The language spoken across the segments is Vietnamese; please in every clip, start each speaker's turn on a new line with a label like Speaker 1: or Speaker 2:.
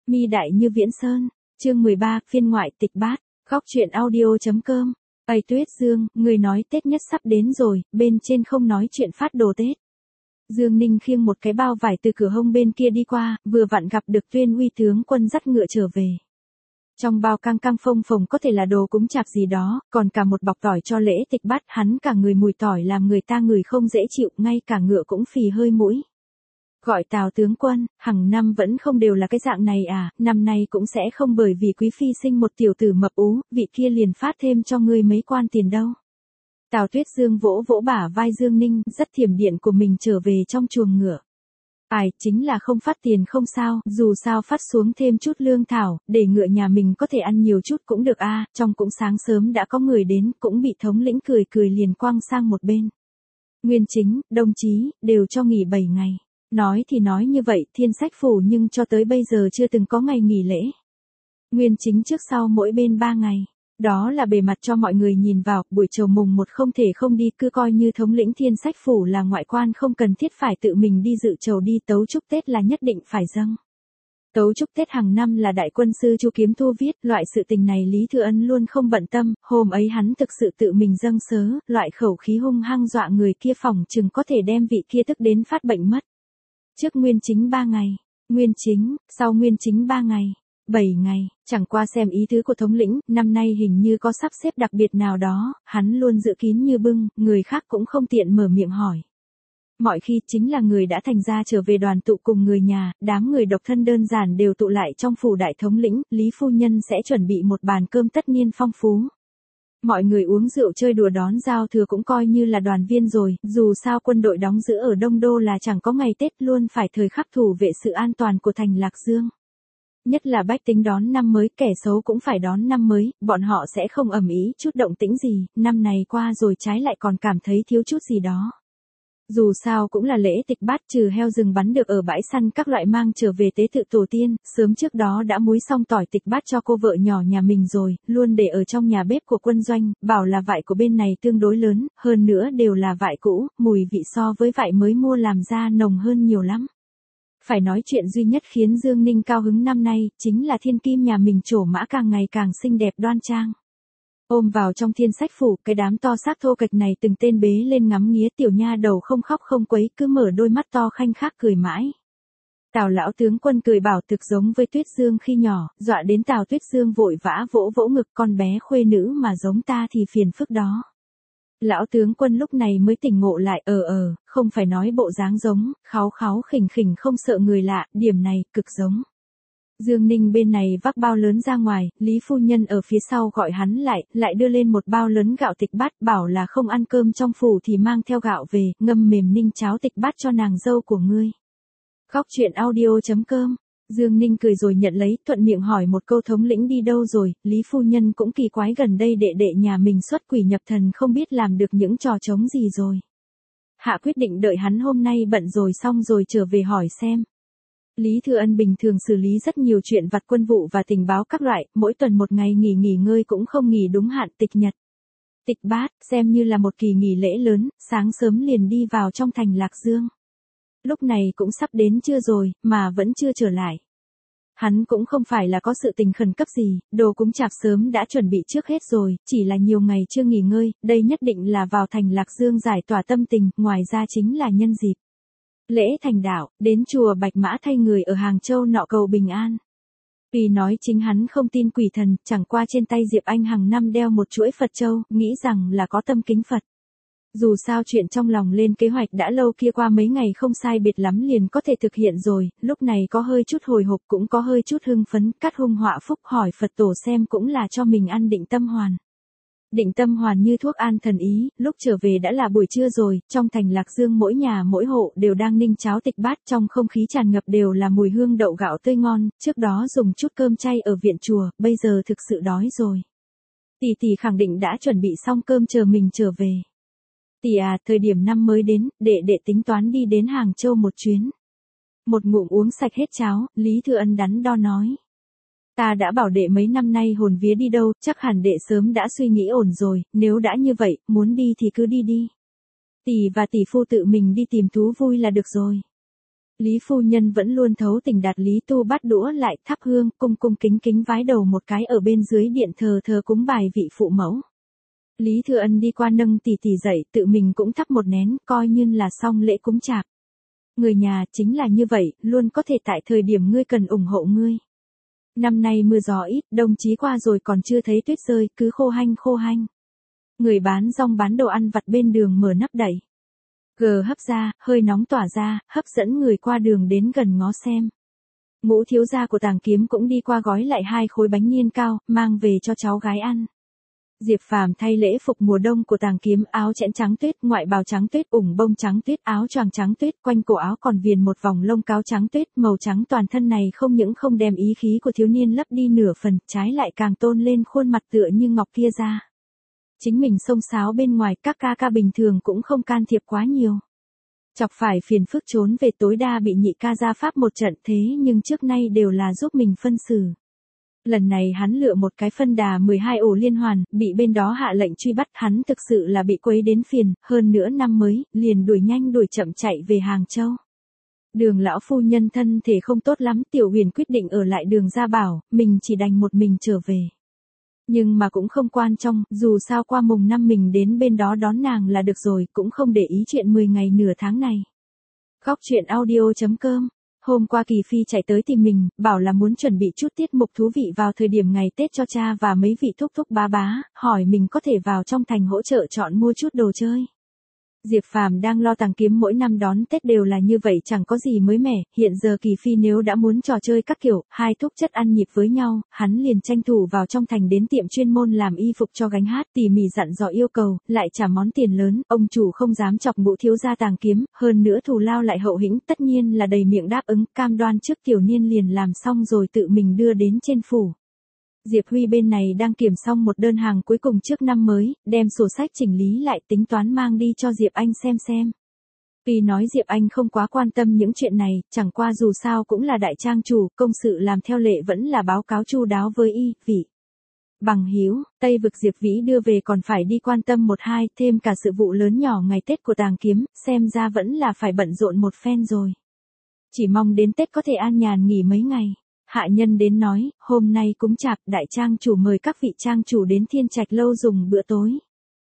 Speaker 1: Mi đại như viễn sơn. Chương 13, phiên ngoại tịch bát. Góc truyện audio.com. Ây Tuyết Dương, người nói Tết nhất sắp đến rồi, bên trên không nói chuyện phát đồ Tết. Dương Ninh khiêng một cái bao vải từ cửa hông bên kia đi qua, vừa vặn gặp được Tuyên Uy tướng quân dắt ngựa trở về. Trong bao căng căng phông phồng có thể là đồ cúng chạp gì đó, còn cả một bọc tỏi cho lễ tịch bát, hắn cả người mùi tỏi làm người ta ngửi không dễ chịu, ngay cả ngựa cũng phì hơi mũi. Gọi Tào tướng quân, hàng năm vẫn không đều là cái dạng này à, năm nay cũng sẽ không bởi vì quý phi sinh một tiểu tử mập ú, vị kia liền phát thêm cho ngươi mấy quan tiền đâu. Tào Tuyết Dương vỗ vỗ bả vai Dương Ninh, rất thiểm điện của mình trở về trong chuồng ngựa. Ai, chính là không phát tiền không sao, dù sao phát xuống thêm chút lương thảo, để ngựa nhà mình có thể ăn nhiều chút cũng được a. Trong cũng sáng sớm đã có người đến, cũng bị thống lĩnh cười cười liền quăng sang một bên. Nguyên Chính, đồng chí, đều cho nghỉ 7 ngày. Nói thì nói như vậy, Thiên Sách Phủ nhưng cho tới bây giờ chưa từng có ngày nghỉ lễ. Nguyên Chính trước sau mỗi bên 3 ngày. Đó là bề mặt cho mọi người nhìn vào, buổi chiều mùng 1 không thể không đi, cứ coi như thống lĩnh Thiên Sách Phủ là ngoại quan, không cần thiết phải tự mình đi dự trầu đi, tấu chúc Tết là nhất định phải dâng. Tấu chúc Tết hàng năm là đại quân sư Chu Kiếm Thu viết, loại sự tình này Lý Thừa Ân luôn không bận tâm, hôm ấy hắn thực sự tự mình dâng sớ, loại khẩu khí hung hăng dọa người kia phòng chừng có thể đem vị kia tức đến phát bệnh mất. Trước Nguyên Chính 3 ngày, Nguyên Chính, sau Nguyên Chính 3 ngày. 7 ngày, chẳng qua xem ý tứ của thống lĩnh, năm nay hình như có sắp xếp đặc biệt nào đó, hắn luôn giữ kín như bưng, người khác cũng không tiện mở miệng hỏi. Mọi khi chính là người đã thành ra trở về đoàn tụ cùng người nhà, đám người độc thân đơn giản đều tụ lại trong phủ đại thống lĩnh, Lý Phu Nhân sẽ chuẩn bị một bàn cơm tất niên phong phú. Mọi người uống rượu chơi đùa đón giao thừa cũng coi như là đoàn viên rồi, dù sao quân đội đóng giữ ở Đông Đô là chẳng có ngày Tết luôn phải thời khắc thủ vệ sự an toàn của thành Lạc Dương. Nhất là bách tính đón năm mới, kẻ xấu cũng phải đón năm mới, bọn họ sẽ không ầm ĩ chút động tĩnh gì, năm này qua rồi trái lại còn cảm thấy thiếu chút gì đó. Dù sao cũng là lễ tịch bát, trừ heo rừng bắn được ở bãi săn các loại mang trở về tế tự tổ tiên, sớm trước đó đã muối xong tỏi tịch bát cho cô vợ nhỏ nhà mình rồi, luôn để ở trong nhà bếp của quân doanh, bảo là vải của bên này tương đối lớn, hơn nữa đều là vải cũ, mùi vị so với vải mới mua làm ra nồng hơn nhiều lắm. Phải nói chuyện duy nhất khiến Dương Ninh cao hứng năm nay, chính là thiên kim nhà mình trổ mã càng ngày càng xinh đẹp đoan trang. Ôm vào trong Thiên Sách Phủ, cái đám to xác thô kệch này từng tên bế lên ngắm nghía, tiểu nha đầu không khóc không quấy, cứ mở đôi mắt to khanh khác cười mãi. Tào lão tướng quân cười bảo thực giống với Tuyết Dương khi nhỏ, dọa đến Tào Tuyết Dương vội vã vỗ vỗ ngực, con bé khuê nữ mà giống ta thì phiền phức đó. Lão tướng quân lúc này mới tỉnh ngộ lại, không phải nói bộ dáng giống, kháu kháu khỉnh khỉnh không sợ người lạ, điểm này cực giống. Dương Ninh bên này vác bao lớn ra ngoài, Lý Phu Nhân ở phía sau gọi hắn lại đưa lên một bao lớn gạo tịch bát, bảo là không ăn cơm trong phủ thì mang theo gạo về, ngâm mềm ninh cháo tịch bát cho nàng dâu của ngươi. Góc truyện audio.com. Dương Ninh cười rồi nhận lấy, thuận miệng hỏi một câu thống lĩnh đi đâu rồi, Lý Phu Nhân cũng kỳ quái gần đây đệ đệ nhà mình xuất quỷ nhập thần không biết làm được những trò trống gì rồi. Hạ quyết định đợi hắn hôm nay bận rồi xong rồi trở về hỏi xem. Lý Thừa Ân bình thường xử lý rất nhiều chuyện vặt quân vụ và tình báo các loại, mỗi tuần một ngày nghỉ ngơi cũng không nghỉ đúng hạn, tịch nhật. Tịch bát, xem như là một kỳ nghỉ lễ lớn, sáng sớm liền đi vào trong thành Lạc Dương. Lúc này cũng sắp đến trưa rồi, mà vẫn chưa trở lại. Hắn cũng không phải là có sự tình khẩn cấp gì, đồ cúng chạp sớm đã chuẩn bị trước hết rồi, chỉ là nhiều ngày chưa nghỉ ngơi, đây nhất định là vào thành Lạc Dương giải tỏa tâm tình, ngoài ra chính là nhân dịp lễ thành đạo, đến chùa Bạch Mã thay người ở Hàng Châu nọ cầu bình an. Vì nói chính hắn không tin quỷ thần, chẳng qua trên tay Diệp Anh hàng năm đeo một chuỗi Phật châu, nghĩ rằng là có tâm kính Phật. Dù sao chuyện trong lòng lên kế hoạch đã lâu kia qua mấy ngày không sai biệt lắm liền có thể thực hiện rồi, lúc này có hơi chút hồi hộp cũng có hơi chút hưng phấn, cắt hung họa phúc hỏi Phật tổ xem cũng là cho mình ăn định tâm hoàn. Định tâm hoàn như thuốc an thần ý, lúc trở về đã là buổi trưa rồi, trong thành Lạc Dương mỗi nhà mỗi hộ đều đang ninh cháo tịch bát, trong không khí tràn ngập đều là mùi hương đậu gạo tươi ngon, trước đó dùng chút cơm chay ở viện chùa, bây giờ thực sự đói rồi. Tỷ khẳng định đã chuẩn bị xong cơm chờ mình trở về. Tỷ à, thời điểm năm mới đến, đệ tính toán đi đến Hàng Châu một chuyến. Một ngụm uống sạch hết cháo, Lý Thừa Ân đắn đo nói. Ta đã bảo đệ mấy năm nay hồn vía đi đâu, chắc hẳn đệ sớm đã suy nghĩ ổn rồi, nếu đã như vậy, muốn đi thì cứ đi đi. Tỷ và tỷ phu tự mình đi tìm thú vui là được rồi. Lý phu nhân vẫn luôn thấu tình đạt lý tu bắt đũa lại thắp hương, cung cung kính kính vái đầu một cái ở bên dưới điện thờ thờ cúng bài vị phụ mẫu. Lý Thừa Ân đi qua nâng tỷ tỷ dậy, tự mình cũng thắp một nén, coi như là xong lễ cúng chạp. Người nhà chính là như vậy, luôn có thể tại thời điểm ngươi cần ủng hộ ngươi. Năm nay mưa gió ít, đồng chí qua rồi còn chưa thấy tuyết rơi, cứ khô hanh khô hanh. Người bán rong bán đồ ăn vặt bên đường mở nắp đậy. Gờ hấp ra, hơi nóng tỏa ra, hấp dẫn người qua đường đến gần ngó xem. Ngũ thiếu gia của Tàng Kiếm cũng đi qua gói lại 2 khối bánh niên cao, mang về cho cháu gái ăn. Diệp Phàm thay lễ phục mùa đông của Tàng Kiếm, áo chẽn trắng tuyết, ngoại bào trắng tuyết, ủng bông trắng tuyết, áo choàng trắng tuyết, quanh cổ áo còn viền một vòng lông cáo trắng tuyết, màu trắng toàn thân này không những không đem ý khí của thiếu niên lấp đi nửa phần, trái lại càng tôn lên khuôn mặt tựa như ngọc kia ra. Chính mình xông xáo bên ngoài, các ca bình thường cũng không can thiệp quá nhiều. Chọc phải phiền phức trốn về tối đa bị nhị ca ra pháp một trận, thế nhưng trước nay đều là giúp mình phân xử. Lần này hắn lựa một cái phân đà 12 ổ liên hoàn, bị bên đó hạ lệnh truy bắt, hắn thực sự là bị quấy đến phiền, hơn nữa năm mới, liền đuổi nhanh đuổi chậm chạy về Hàng Châu. Đường lão phu nhân thân thể không tốt lắm, Tiểu Huyền quyết định ở lại Đường gia bảo, mình chỉ đành một mình trở về. Nhưng mà cũng không quan trọng, dù sao qua mùng 5 mình đến bên đó đón nàng là được rồi, cũng không để ý chuyện 10 ngày nửa tháng này. Góc truyện audio.com. Hôm qua Kỳ Phi chạy tới tìm mình, bảo là muốn chuẩn bị chút tiết mục thú vị vào thời điểm ngày Tết cho cha và mấy vị thúc thúc bá bá, hỏi mình có thể vào trong thành hỗ trợ chọn mua chút đồ chơi. Diệp Phàm đang lo Tàng Kiếm mỗi năm đón Tết đều là như vậy, chẳng có gì mới mẻ, hiện giờ Kỳ Phi nếu đã muốn trò chơi các kiểu, hai thúc chất ăn nhịp với nhau, hắn liền tranh thủ vào trong thành đến tiệm chuyên môn làm y phục cho gánh hát, tỉ mỉ dặn dò yêu cầu, lại trả món tiền lớn, ông chủ không dám chọc Ngũ thiếu gia Tàng Kiếm, hơn nữa thù lao lại hậu hĩnh, tất nhiên là đầy miệng đáp ứng, cam đoan trước tiểu niên liền làm xong rồi tự mình đưa đến trên phủ. Diệp Huy bên này đang kiểm xong một đơn hàng cuối cùng trước năm mới, đem sổ sách chỉnh lý lại tính toán mang đi cho Diệp Anh xem. Tuy nói Diệp Anh không quá quan tâm những chuyện này, chẳng qua dù sao cũng là đại trang chủ, công sự làm theo lệ vẫn là báo cáo chu đáo với y, vị. Bằng hữu, Tây vực Diệp Vĩ đưa về còn phải đi quan tâm một hai, thêm cả sự vụ lớn nhỏ ngày Tết của Tàng Kiếm, xem ra vẫn là phải bận rộn một phen rồi. Chỉ mong đến Tết có thể an nhàn nghỉ mấy ngày. Hạ nhân đến nói, hôm nay cúng chạp, đại trang chủ mời các vị trang chủ đến Thiên Trạch lâu dùng bữa tối.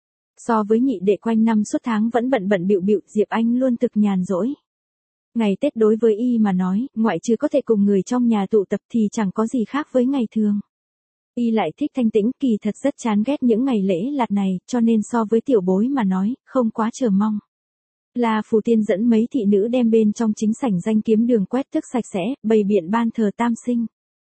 Speaker 1: So với nhị đệ quanh năm suốt tháng vẫn bận bịu, Diệp Anh luôn thực nhàn rỗi. Ngày Tết đối với y mà nói, ngoại trừ có thể cùng người trong nhà tụ tập thì chẳng có gì khác với ngày thường. Y lại thích thanh tĩnh, kỳ thật rất chán ghét những ngày lễ lạt này, cho nên so với tiểu bối mà nói, không quá chờ mong. La Phù Tiên dẫn mấy thị nữ đem bên trong chính sảnh danh kiếm đường quét tước sạch sẽ, bày biện ban thờ tam sinh.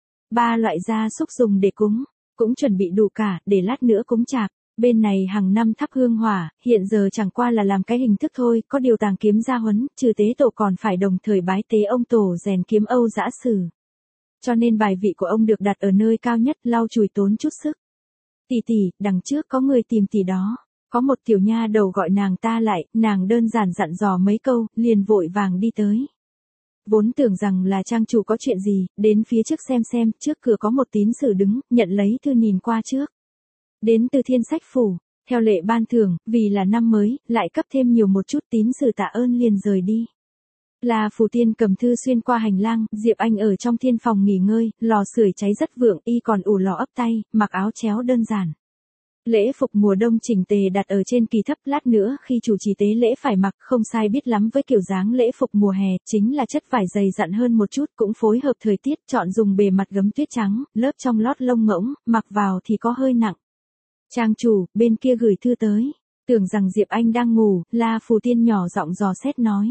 Speaker 1: 3 loại gia súc dùng để cúng, cũng chuẩn bị đủ cả, để lát nữa cúng chạp. Bên này hàng năm thắp hương hỏa, hiện giờ chẳng qua là làm cái hình thức thôi, có điều Tàng Kiếm gia huấn, trừ tế tổ còn phải đồng thời bái tế ông tổ rèn kiếm Âu Dã Sử. Cho nên bài vị của ông được đặt ở nơi cao nhất, lau chùi tốn chút sức. Tỷ, đằng trước có người tìm tỷ đó. Có một tiểu nha đầu gọi nàng ta lại, nàng đơn giản dặn dò mấy câu, liền vội vàng đi tới. Vốn tưởng rằng là trang chủ có chuyện gì, đến phía trước xem, trước cửa có một tín sử đứng, nhận lấy thư nhìn qua trước. Đến từ Thiên Sách phủ, theo lệ ban thưởng, vì là năm mới, lại cấp thêm nhiều một chút, tín sử tạ ơn liền rời đi. La Phù Tiên cầm thư xuyên qua hành lang, Diệp Anh ở trong thiên phòng nghỉ ngơi, lò sưởi cháy rất vượng, y còn ủ lò ấp tay, mặc áo chéo đơn giản. Lễ phục mùa đông chỉnh tề đặt ở trên kỳ thấp, lát nữa khi chủ trì tế lễ phải mặc, không sai biết lắm với kiểu dáng lễ phục mùa hè, chính là chất vải dày dặn hơn một chút, cũng phối hợp thời tiết, chọn dùng bề mặt gấm tuyết trắng, lớp trong lót lông ngỗng, mặc vào thì có hơi nặng. Trang chủ, bên kia gửi thư tới. Tưởng rằng Diệp Anh đang ngủ, La Phù Tiên nhỏ giọng dò xét nói.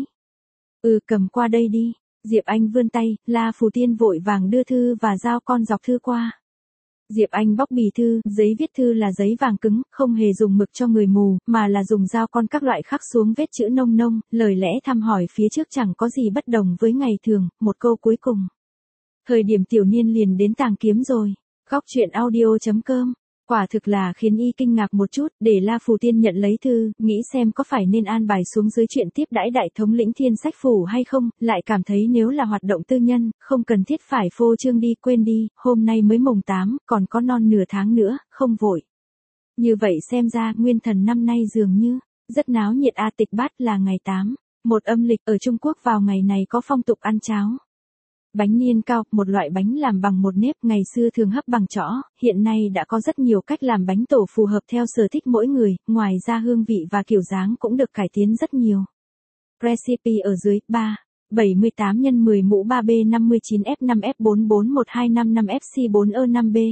Speaker 1: Cầm qua đây đi. Diệp Anh vươn tay, La Phù Tiên vội vàng đưa thư và giao con dọc thư qua. Diệp Anh bóc bì thư, giấy viết thư là giấy vàng cứng, không hề dùng mực cho người mù, mà là dùng dao con các loại khắc xuống vết chữ nông, lời lẽ thăm hỏi phía trước chẳng có gì bất đồng với ngày thường, một câu cuối cùng. Thời điểm tiểu niên liền đến Tàng Kiếm rồi. Góc truyện audio.com. Quả thực là khiến y kinh ngạc một chút, để La Phù Tiên nhận lấy thư, nghĩ xem có phải nên an bài xuống dưới chuyện tiếp đãi đại thống lĩnh Thiên Sách phủ hay không, lại cảm thấy nếu là hoạt động tư nhân, không cần thiết phải phô trương đi, quên đi, hôm nay mới mùng 8, còn có non nửa tháng nữa, không vội. Như vậy xem ra, Nguyên Thần năm nay dường như, rất náo nhiệt. Tịch Bát là ngày 8. Một âm lịch ở Trung Quốc vào ngày này có phong tục ăn cháo. Bánh niên cao, một loại bánh làm bằng một nếp ngày xưa thường hấp bằng chõ, hiện nay đã có rất nhiều cách làm bánh tổ phù hợp theo sở thích mỗi người, ngoài ra hương vị và kiểu dáng cũng được cải tiến rất nhiều. Recipe ở dưới, 3. 78 x 10 mũ 3B 59 F5 F44125 FC4 E5B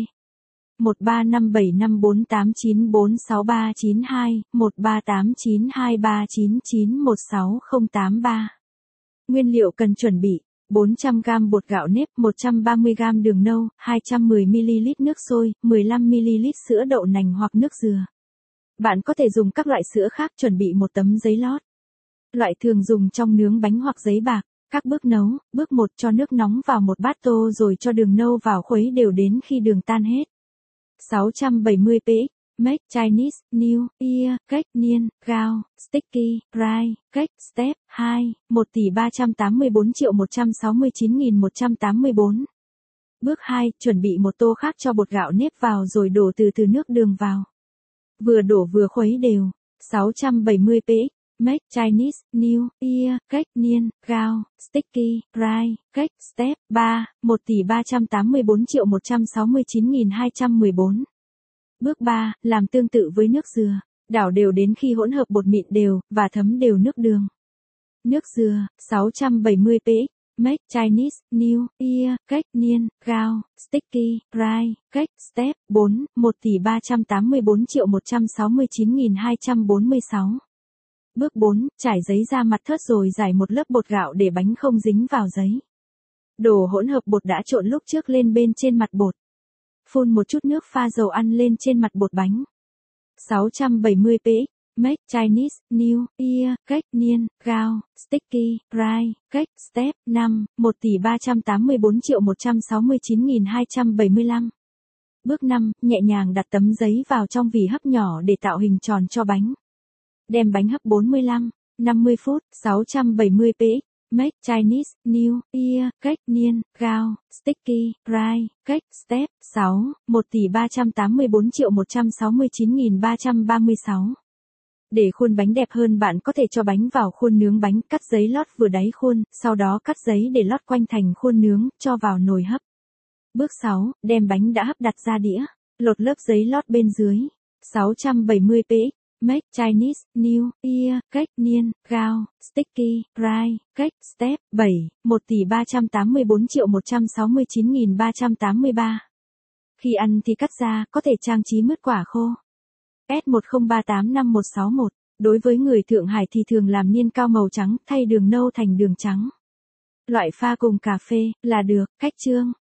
Speaker 1: 135754894632, 138923991683. Nguyên liệu cần chuẩn bị: 400g bột gạo nếp, 130g đường nâu, 210ml nước sôi, 15ml sữa đậu nành hoặc nước dừa. Bạn có thể dùng các loại sữa khác. Chuẩn bị một tấm giấy lót. Loại thường dùng trong nướng bánh hoặc giấy bạc. Các bước nấu: bước 1, cho nước nóng vào một bát tô rồi cho đường nâu vào khuấy đều đến khi đường tan hết. 670 px, make Chinese, New Year, cake niên, gao, sticky, rice, cake, step 2, 1.384.169.184. Bước 2, chuẩn bị một tô khác cho bột gạo nếp vào rồi đổ từ từ nước đường vào. Vừa đổ vừa khuấy đều. 670 px, make Chinese, New Year, cake niên, gao, sticky, rice, cake, step 3, 1.384.169.214. Bước 3, làm tương tự với nước dừa. Đảo đều đến khi hỗn hợp bột mịn đều, và thấm đều nước đường. Nước dừa, 670 px, make Chinese, New Year, cake niên, gao, sticky, rice, cake, step 4, 1.384.169.246. Bước 4, trải giấy ra mặt thớt rồi rải một lớp bột gạo để bánh không dính vào giấy. Đổ hỗn hợp bột đã trộn lúc trước lên bên trên mặt bột. Phun một chút nước pha dầu ăn lên trên mặt bột bánh. 670 px, make Chinese, New Year, cake niên, gao, sticky, rice, cake, step 5, 1.384.169.275. Bước 5, nhẹ nhàng đặt tấm giấy vào trong vỉ hấp nhỏ để tạo hình tròn cho bánh. Đem bánh hấp 45, 50 phút. 670 px, make Chinese, New Year, cake niên, gao, sticky, rice, cake, step 6, 1.384.169.336. Để khuôn bánh đẹp hơn bạn có thể cho bánh vào khuôn nướng bánh, cắt giấy lót vừa đáy khuôn, sau đó cắt giấy để lót quanh thành khuôn nướng, cho vào nồi hấp. Bước 6, đem bánh đã hấp đặt ra đĩa, lột lớp giấy lót bên dưới. 670 px, make Chinese, New Year, cake niên, gao, sticky, rice, cake, step 7, 1.384.169.383. Khi ăn thì cắt ra, có thể trang trí mứt quả khô. S10385161. Đối với người Thượng Hải thì thường làm niên cao màu trắng, thay đường nâu thành đường trắng. Loại pha cùng cà phê là được. Cách chương.